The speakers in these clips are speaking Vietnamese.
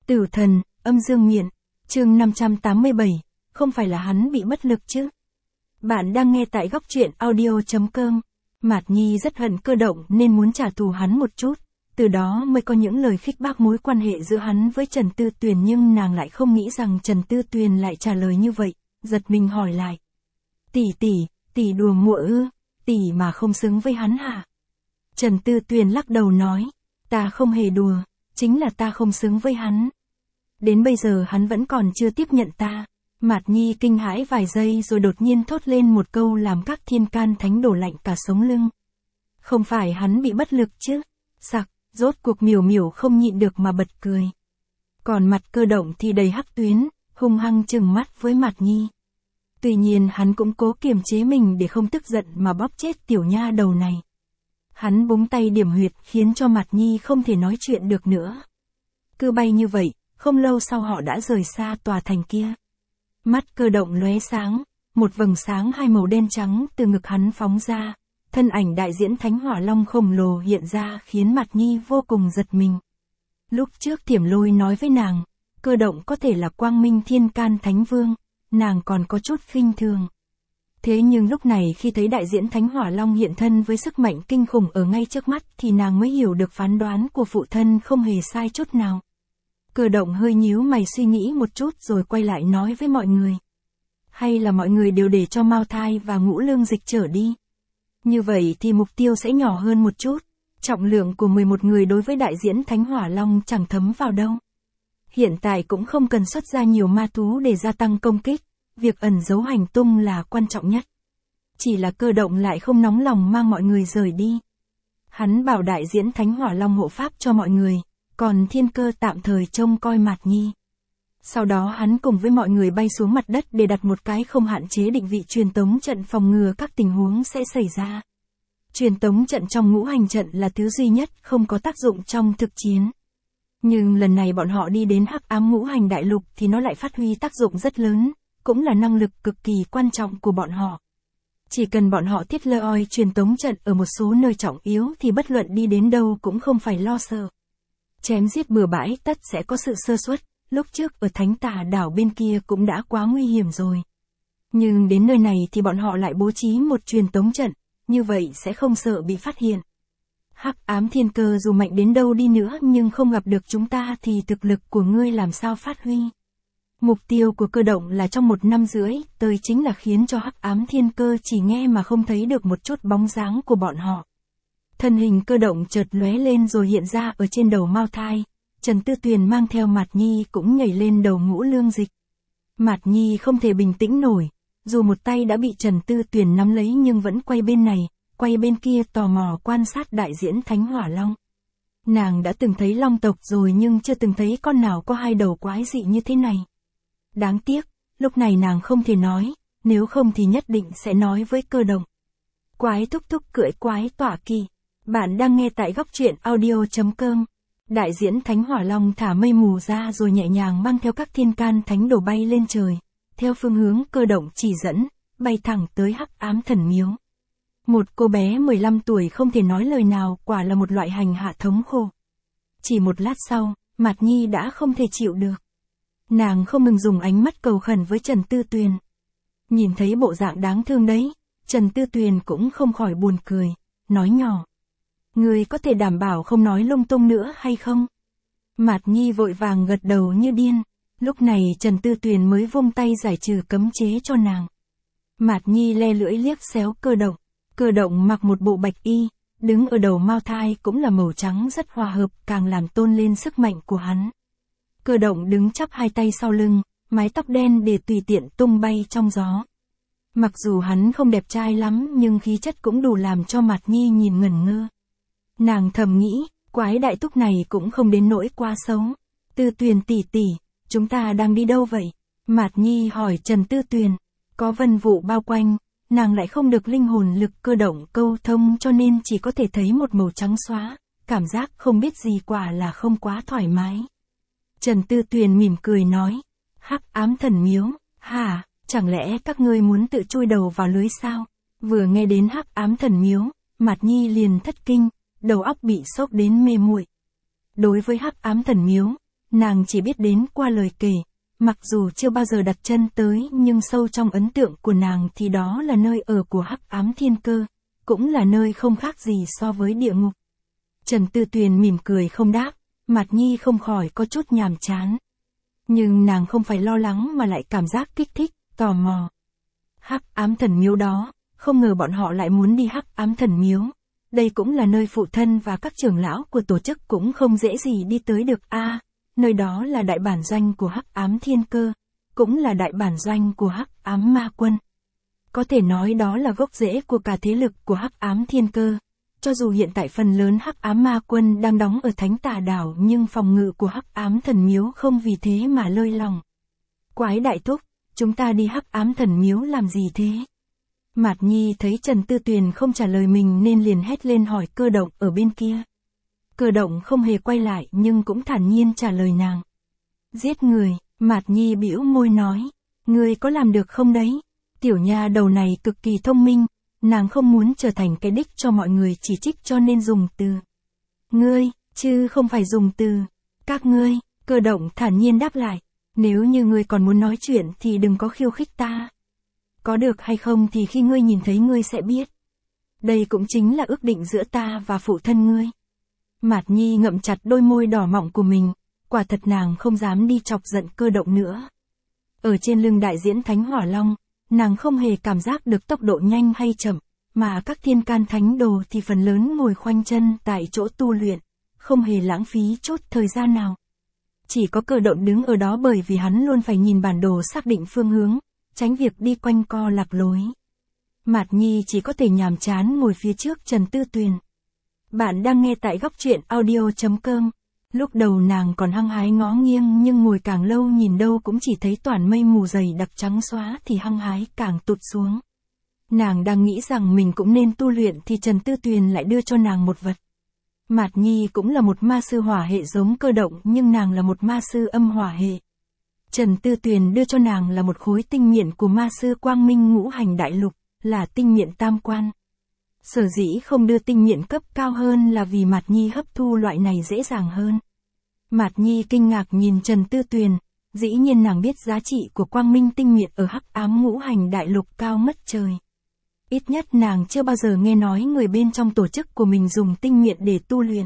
Tử thần, âm dương miện, chương 587, không phải là hắn bị bất lực chứ. Bạn đang nghe tại góc truyện audio.com. Mạt Nhi rất hận Cơ Động nên muốn trả thù hắn một chút, từ đó mới có những lời khích bác mối quan hệ giữa hắn với Trần Tư Tuyền, nhưng nàng lại không nghĩ rằng Trần Tư Tuyền lại trả lời như vậy, giật mình hỏi lại. Tỷ đùa muội ư, tỷ mà không xứng với hắn hả? Trần Tư Tuyền lắc đầu nói, ta không hề đùa, chính là ta không xứng với hắn. Đến bây giờ hắn vẫn còn chưa tiếp nhận ta. Mạt Nhi kinh hãi vài giây rồi đột nhiên thốt lên một câu làm các thiên can thánh đổ lạnh cả sống lưng. Không phải hắn bị bất lực chứ? Sặc, rốt cuộc Miểu Miểu không nhịn được mà bật cười. Còn mặt Cơ Động thì đầy hắc tuyến, hung hăng trừng mắt với Mạt Nhi. Tuy nhiên hắn cũng cố kiềm chế mình để không tức giận mà bóp chết tiểu nha đầu này. Hắn búng tay điểm huyệt khiến cho Mạt Nhi không thể nói chuyện được nữa. Cứ bay như vậy, không lâu sau họ đã rời xa tòa thành kia. Mắt Cơ Động lóe sáng, một vầng sáng hai màu đen trắng từ ngực hắn phóng ra, thân ảnh đại diễn Thánh Hỏa Long khổng lồ hiện ra khiến Mạt Nhi vô cùng giật mình. Lúc trước Thiểm Lôi nói với nàng, Cơ Động có thể là Quang Minh Thiên Can Thánh Vương, nàng còn có chút khinh thường. Thế nhưng lúc này khi thấy đại diễn Thánh Hỏa Long hiện thân với sức mạnh kinh khủng ở ngay trước mắt thì nàng mới hiểu được phán đoán của phụ thân không hề sai chút nào. Cơ Động hơi nhíu mày suy nghĩ một chút rồi quay lại nói với mọi người. Hay là mọi người đều để cho Mao Thai và Ngũ Lương Dịch trở đi. Như vậy thì mục tiêu sẽ nhỏ hơn một chút. Trọng lượng của 11 người đối với đại diễn Thánh Hỏa Long chẳng thấm vào đâu. Hiện tại cũng không cần xuất ra nhiều ma thú để gia tăng công kích. Việc ẩn giấu hành tung là quan trọng nhất. Chỉ là Cơ Động lại không nóng lòng mang mọi người rời đi. Hắn bảo đại diễn Thánh Hỏa Long hộ pháp cho mọi người. Còn Thiên Cơ tạm thời trông coi Mạt Nhi. Sau đó hắn cùng với mọi người bay xuống mặt đất để đặt một cái không hạn chế định vị truyền tống trận phòng ngừa các tình huống sẽ xảy ra. Truyền tống trận trong ngũ hành trận là thứ duy nhất không có tác dụng trong thực chiến. Nhưng lần này bọn họ đi đến Hắc Ám Ngũ Hành Đại Lục thì nó lại phát huy tác dụng rất lớn, cũng là năng lực cực kỳ quan trọng của bọn họ. Chỉ cần bọn họ thiết lơi truyền tống trận ở một số nơi trọng yếu thì bất luận đi đến đâu cũng không phải lo sợ. Chém giết bừa bãi tất sẽ có sự sơ suất, lúc trước ở Thánh Tà đảo bên kia cũng đã quá nguy hiểm rồi. Nhưng đến nơi này thì bọn họ lại bố trí một truyền tống trận, như vậy sẽ không sợ bị phát hiện. Hắc Ám Thiên Cơ dù mạnh đến đâu đi nữa nhưng không gặp được chúng ta thì thực lực của ngươi làm sao phát huy. Mục tiêu của Cơ Động là trong 1 năm rưỡi, tới chính là khiến cho Hắc Ám Thiên Cơ chỉ nghe mà không thấy được một chút bóng dáng của bọn họ. Thân hình Cơ Động chợt lóe lên rồi hiện ra ở trên đầu Mao Thai, Trần Tư Tuyền mang theo Mạt Nhi cũng nhảy lên đầu Ngũ Lương Dịch. Mạt Nhi không thể bình tĩnh nổi, dù một tay đã bị Trần Tư Tuyền nắm lấy nhưng vẫn quay bên này, quay bên kia tò mò quan sát đại diễn Thánh Hỏa Long. Nàng đã từng thấy long tộc rồi nhưng chưa từng thấy con nào có 2 đầu quái dị như thế này. Đáng tiếc, lúc này nàng không thể nói, nếu không thì nhất định sẽ nói với Cơ Động. Quái thúc thúc cưỡi quái tỏa kỳ. Bạn đang nghe tại góc truyện audio.com. Đại diễn Thánh Hỏa Long thả mây mù ra rồi nhẹ nhàng mang theo các thiên can thánh đổ bay lên trời, theo phương hướng Cơ Động chỉ dẫn, bay thẳng tới Hắc Ám Thần Miếu. Một cô bé 15 tuổi không thể nói lời nào, quả là một loại hành hạ thống khổ. Chỉ một lát sau, Mạt Nhi đã không thể chịu được. Nàng không ngừng dùng ánh mắt cầu khẩn với Trần Tư Tuyền. Nhìn thấy bộ dạng đáng thương đấy, Trần Tư Tuyền cũng không khỏi buồn cười, nói nhỏ. Ngươi có thể đảm bảo không nói lung tung nữa hay không? Mạt Nhi vội vàng gật đầu như điên. Lúc này Trần Tư Tuyền mới vung tay giải trừ cấm chế cho nàng. Mạt Nhi le lưỡi liếc xéo Cơ Động. Cơ Động mặc một bộ bạch y, đứng ở đầu Mao Thai cũng là màu trắng rất hòa hợp, càng làm tôn lên sức mạnh của hắn. Cơ Động đứng chắp hai tay sau lưng, mái tóc đen để tùy tiện tung bay trong gió. Mặc dù hắn không đẹp trai lắm nhưng khí chất cũng đủ làm cho Mạt Nhi nhìn ngẩn ngơ. Nàng thầm nghĩ, quái đại túc này cũng không đến nỗi quá xấu. Tư Tuyền tỷ tỷ, chúng ta đang đi đâu vậy? Mạt Nhi hỏi Trần Tư Tuyền. Có vân vụ bao quanh, nàng lại không được linh hồn lực Cơ Động câu thông cho nên chỉ có thể thấy một màu trắng xóa, cảm giác không biết gì, quả là không quá thoải mái. Trần Tư Tuyền mỉm cười nói, Hắc Ám Thần Miếu, hả, chẳng lẽ các ngươi muốn tự chui đầu vào lưới sao? Vừa nghe đến Hắc Ám Thần Miếu, Mạt Nhi liền thất kinh, đầu óc bị sốc đến mê muội. Đối với Hắc Ám Thần Miếu, nàng chỉ biết đến qua lời kể, mặc dù chưa bao giờ đặt chân tới nhưng sâu trong ấn tượng của nàng thì đó là nơi ở của hắc ám thiên cơ, cũng là nơi không khác gì so với địa ngục. Trần Tư Tuyền mỉm cười không đáp, Mạt Nhi không khỏi có chút nhàm chán. Nhưng nàng không phải lo lắng mà lại cảm giác kích thích, tò mò. Hắc ám thần miếu đó, không ngờ bọn họ lại muốn đi hắc ám thần miếu. Đây cũng là nơi phụ thân và các trưởng lão của tổ chức cũng không dễ gì đi tới được nơi đó là đại bản doanh của hắc ám thiên cơ, cũng là đại bản doanh của hắc ám ma quân. Có thể nói đó là gốc rễ của cả thế lực của hắc ám thiên cơ. Cho dù hiện tại phần lớn hắc ám ma quân đang đóng ở Thánh Tà Đảo nhưng phòng ngự của hắc ám thần miếu không vì thế mà lơi lỏng. Quái đại thúc, chúng ta đi hắc ám thần miếu làm gì thế? Mạt Nhi thấy Trần Tư Tuyền không trả lời mình nên liền hét lên hỏi Cơ Động ở bên kia. Cơ Động không hề quay lại nhưng cũng thản nhiên trả lời nàng. Giết người, Mạt Nhi bĩu môi nói. Ngươi có làm được không đấy? Tiểu nha đầu này cực kỳ thông minh, nàng không muốn trở thành cái đích cho mọi người chỉ trích cho nên dùng từ ngươi, chứ không phải dùng từ các ngươi. Cơ Động thản nhiên đáp lại. Nếu như ngươi còn muốn nói chuyện thì đừng có khiêu khích ta. Có được hay không thì khi ngươi nhìn thấy ngươi sẽ biết. Đây cũng chính là ước định giữa ta và phụ thân ngươi. Mạt Nhi ngậm chặt đôi môi đỏ mọng của mình, quả thật nàng không dám đi chọc giận Cơ Động nữa. Ở trên lưng đại diễn Thánh Hỏa Long, nàng không hề cảm giác được tốc độ nhanh hay chậm, mà các thiên can thánh đồ thì phần lớn ngồi khoanh chân tại chỗ tu luyện, không hề lãng phí chút thời gian nào. Chỉ có Cơ Động đứng ở đó bởi vì hắn luôn phải nhìn bản đồ xác định phương hướng, tránh việc đi quanh co lạc lối. Mạt Nhi chỉ có thể nhàm chán ngồi phía trước Trần Tư Tuyền. Bạn đang nghe tại góc truyện audio.com. Lúc đầu nàng còn hăng hái ngó nghiêng nhưng ngồi càng lâu nhìn đâu cũng chỉ thấy toàn mây mù dày đặc trắng xóa thì hăng hái càng tụt xuống. Nàng đang nghĩ rằng mình cũng nên tu luyện thì Trần Tư Tuyền lại đưa cho nàng một vật. Mạt Nhi cũng là một ma sư hỏa hệ giống Cơ Động nhưng nàng là một ma sư âm hỏa hệ. Trần Tư Tuyền đưa cho nàng là một khối tinh miện của ma sư Quang Minh Ngũ Hành Đại Lục, là tinh miện tam quan. Sở dĩ không đưa tinh miện cấp cao hơn là vì Mạt Nhi hấp thu loại này dễ dàng hơn. Mạt Nhi kinh ngạc nhìn Trần Tư Tuyền, dĩ nhiên nàng biết giá trị của Quang Minh tinh miện ở hắc ám Ngũ Hành Đại Lục cao mất trời. Ít nhất nàng chưa bao giờ nghe nói người bên trong tổ chức của mình dùng tinh miện để tu luyện.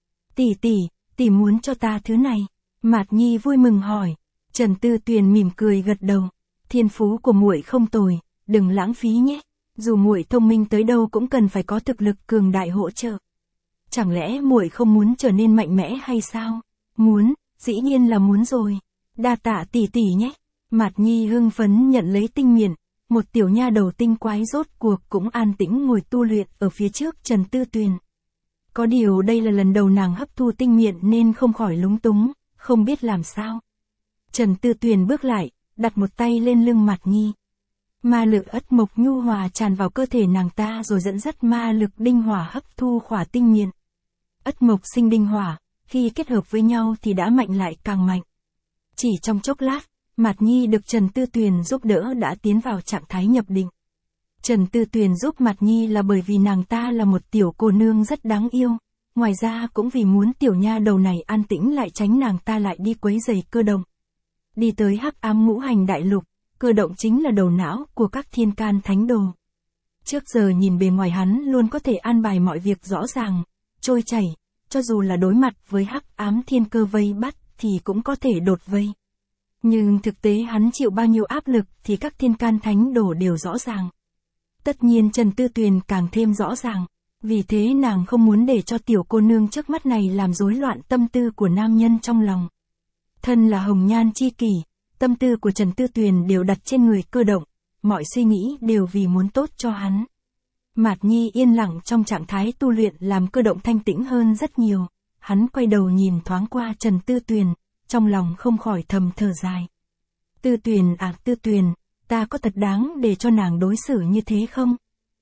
Tỷ muốn cho ta thứ này. Mạt Nhi vui mừng hỏi. Trần Tư Tuyền mỉm cười gật đầu. Thiên phú của muội không tồi, đừng lãng phí nhé. Dù muội thông minh tới đâu cũng cần phải có thực lực cường đại hỗ trợ. Chẳng lẽ muội không muốn trở nên mạnh mẽ hay sao? Muốn, dĩ nhiên là muốn rồi. Đa tạ tỷ nhé. Mạt Nhi hưng phấn nhận lấy tinh miện. Một tiểu nha đầu tinh quái rốt cuộc cũng an tĩnh ngồi tu luyện ở phía trước Trần Tư Tuyền. Có điều đây là lần đầu nàng hấp thu tinh miện nên không khỏi lúng túng, không biết làm sao. Trần Tư Tuyền bước lại, đặt một tay lên lưng Mạt Nhi. Ma lực ất mộc nhu hòa tràn vào cơ thể nàng ta rồi dẫn dắt ma lực đinh hỏa hấp thu khỏa tinh miện. Ất mộc sinh đinh hỏa, khi kết hợp với nhau thì đã mạnh lại càng mạnh. Chỉ trong chốc lát, Mạt Nhi được Trần Tư Tuyền giúp đỡ đã tiến vào trạng thái nhập định. Trần Tư Tuyền giúp Mạt Nhi là bởi vì nàng ta là một tiểu cô nương rất đáng yêu, ngoài ra cũng vì muốn tiểu nha đầu này an tĩnh lại tránh nàng ta lại đi quấy rầy Cơ Động. Đi tới hắc ám Ngũ Hành Đại Lục, Cơ Động chính là đầu não của các thiên can thánh đồ. Trước giờ nhìn bề ngoài hắn luôn có thể an bài mọi việc rõ ràng, trôi chảy, cho dù là đối mặt với hắc ám thiên cơ vây bắt thì cũng có thể đột vây. Nhưng thực tế hắn chịu bao nhiêu áp lực thì các thiên can thánh đồ đều rõ ràng. Tất nhiên Trần Tư Tuyền càng thêm rõ ràng, vì thế nàng không muốn để cho tiểu cô nương trước mắt này làm rối loạn tâm tư của nam nhân trong lòng. Thân là hồng nhan chi kỷ, tâm tư của Trần Tư Tuyền đều đặt trên người Cơ Động, mọi suy nghĩ đều vì muốn tốt cho hắn. Mạt Nhi yên lặng trong trạng thái tu luyện làm Cơ Động thanh tĩnh hơn rất nhiều, hắn quay đầu nhìn thoáng qua Trần Tư Tuyền, trong lòng không khỏi thầm thở dài. Tư Tuyền, ta có thật đáng để cho nàng đối xử như thế không?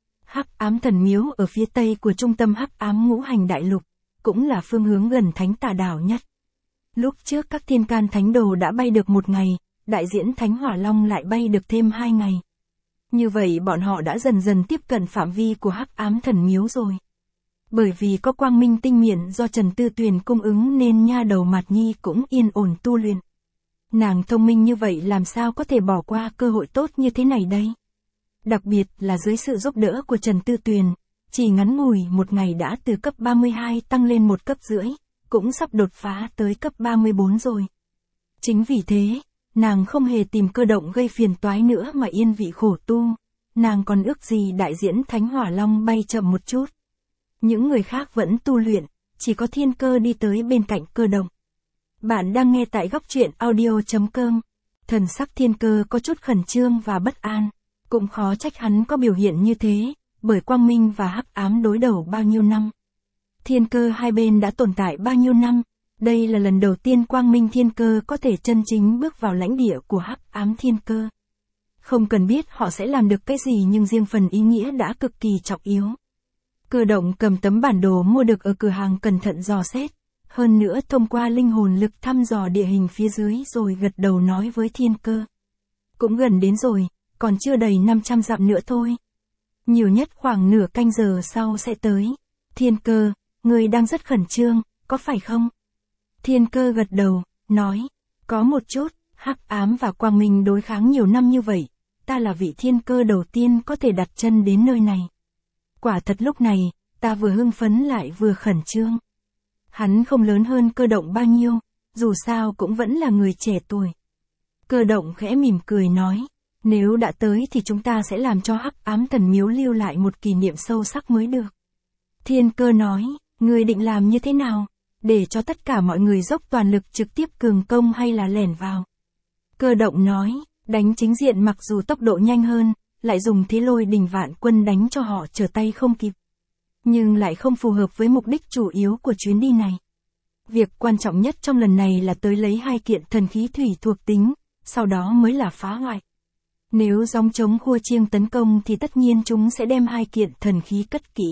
Hắc ám thần miếu ở phía tây của trung tâm hắc ám Ngũ Hành Đại Lục, cũng là phương hướng gần Thánh Tà Đảo nhất. Lúc trước các thiên can thánh đồ đã bay được 1 ngày, đại diễn Thánh Hỏa Long lại bay được thêm 2 ngày. Như vậy bọn họ đã dần dần tiếp cận phạm vi của hắc ám thần miếu rồi. Bởi vì có quang minh tinh miện do Trần Tư Tuyền cung ứng nên nha đầu Mạt Nhi cũng yên ổn tu luyện. Nàng thông minh như vậy làm sao có thể bỏ qua cơ hội tốt như thế này đây? Đặc biệt là dưới sự giúp đỡ của Trần Tư Tuyền, chỉ ngắn ngủi một ngày đã từ cấp 32 tăng lên 1 cấp rưỡi, cũng sắp đột phá tới cấp 34 rồi. Chính vì thế, nàng không hề tìm Cơ Động gây phiền toái nữa mà yên vị khổ tu, nàng còn ước gì đại diễn Thánh Hỏa Long bay chậm một chút. Những người khác vẫn tu luyện, chỉ có Thiên Cơ đi tới bên cạnh Cơ Động. Bạn đang nghe tại góc truyện audio.com. Thần sắc Thiên Cơ có chút khẩn trương và bất an, cũng khó trách hắn có biểu hiện như thế, bởi quang minh và hắc ám đối đầu bao nhiêu năm. Thiên cơ hai bên đã tồn tại bao nhiêu năm, đây là lần đầu tiên quang minh thiên cơ có thể chân chính bước vào lãnh địa của hắc ám thiên cơ. Không cần biết họ sẽ làm được cái gì nhưng riêng phần ý nghĩa đã cực kỳ trọng yếu. Cơ Động cầm tấm bản đồ mua được ở cửa hàng cẩn thận dò xét, hơn nữa thông qua linh hồn lực thăm dò địa hình phía dưới rồi gật đầu nói với Thiên Cơ. Cũng gần đến rồi, còn chưa đầy 500 dặm nữa thôi. Nhiều nhất khoảng nửa canh giờ sau sẽ tới. Thiên Cơ, người đang rất khẩn trương, có phải không? Thiên Cơ gật đầu, nói, có một chút, hắc ám và quang minh đối kháng nhiều năm như vậy, ta là vị thiên cơ đầu tiên có thể đặt chân đến nơi này. Quả thật lúc này, ta vừa hưng phấn lại vừa khẩn trương. Hắn không lớn hơn Cơ Động bao nhiêu, dù sao cũng vẫn là người trẻ tuổi. Cơ Động khẽ mỉm cười nói, nếu đã tới thì chúng ta sẽ làm cho hắc ám thần miếu lưu lại một kỷ niệm sâu sắc mới được. Thiên Cơ nói, người định làm như thế nào? Để cho tất cả mọi người dốc toàn lực trực tiếp cường công hay là lẻn vào? Cơ Động nói, đánh chính diện mặc dù tốc độ nhanh hơn, lại dùng thế lôi đình vạn quân đánh cho họ trở tay không kịp. Nhưng lại không phù hợp với mục đích chủ yếu của chuyến đi này. Việc quan trọng nhất trong lần này là tới lấy 2 kiện thần khí thủy thuộc tính, sau đó mới là phá hoại. Nếu gióng trống khua chiêng tấn công thì tất nhiên chúng sẽ đem 2 kiện thần khí cất kỹ.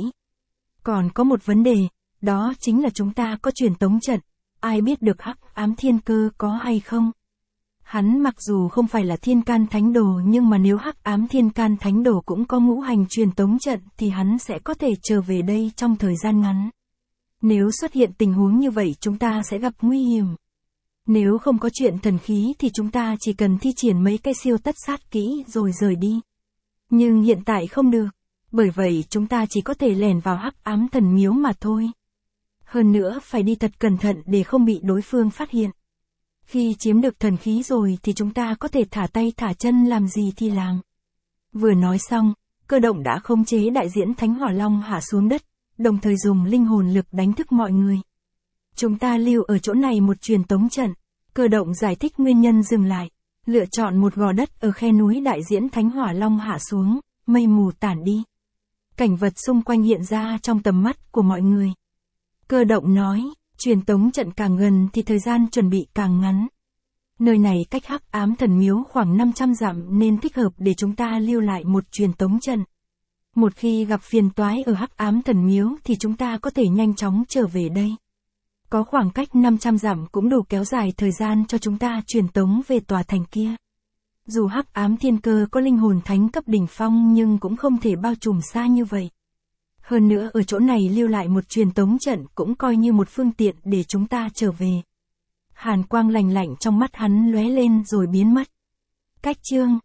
Còn có một vấn đề, đó chính là chúng ta có truyền tống trận, ai biết được hắc ám thiên cơ có hay không? Hắn mặc dù không phải là thiên can thánh đồ nhưng mà nếu hắc ám thiên can thánh đồ cũng có ngũ hành truyền tống trận thì hắn sẽ có thể trở về đây trong thời gian ngắn. Nếu xuất hiện tình huống như vậy chúng ta sẽ gặp nguy hiểm. Nếu không có chuyện thần khí thì chúng ta chỉ cần thi triển mấy cái siêu tất sát kỹ rồi rời đi. Nhưng hiện tại không được, bởi vậy chúng ta chỉ có thể lẻn vào hắc ám thần miếu mà thôi. Hơn nữa phải đi thật cẩn thận để không bị đối phương phát hiện. Khi chiếm được thần khí rồi thì chúng ta có thể thả tay thả chân làm gì thì làm. Vừa nói xong, Cơ Động đã khống chế đại diễn Thánh Hỏa Long hạ xuống đất, đồng thời dùng linh hồn lực đánh thức mọi người. Chúng ta lưu ở chỗ này một truyền tống trận. Cơ Động giải thích nguyên nhân dừng lại, lựa chọn một gò đất ở khe núi đại diễn Thánh Hỏa Long hạ xuống, mây mù tản đi. Cảnh vật xung quanh hiện ra trong tầm mắt của mọi người. Cơ Động nói, truyền tống trận càng gần thì thời gian chuẩn bị càng ngắn. Nơi này cách hắc ám thần miếu khoảng 500 dặm nên thích hợp để chúng ta lưu lại một truyền tống trận. Một khi gặp phiền toái ở hắc ám thần miếu thì chúng ta có thể nhanh chóng trở về đây. Có khoảng cách 500 dặm cũng đủ kéo dài thời gian cho chúng ta truyền tống về tòa thành kia. Dù hắc ám thiên cơ có linh hồn thánh cấp đỉnh phong nhưng cũng không thể bao trùm xa như vậy. Hơn nữa ở chỗ này lưu lại một truyền tống trận cũng coi như một phương tiện để chúng ta trở về. Hàn quang lạnh lạnh trong mắt hắn lóe lên rồi biến mất. Cách chương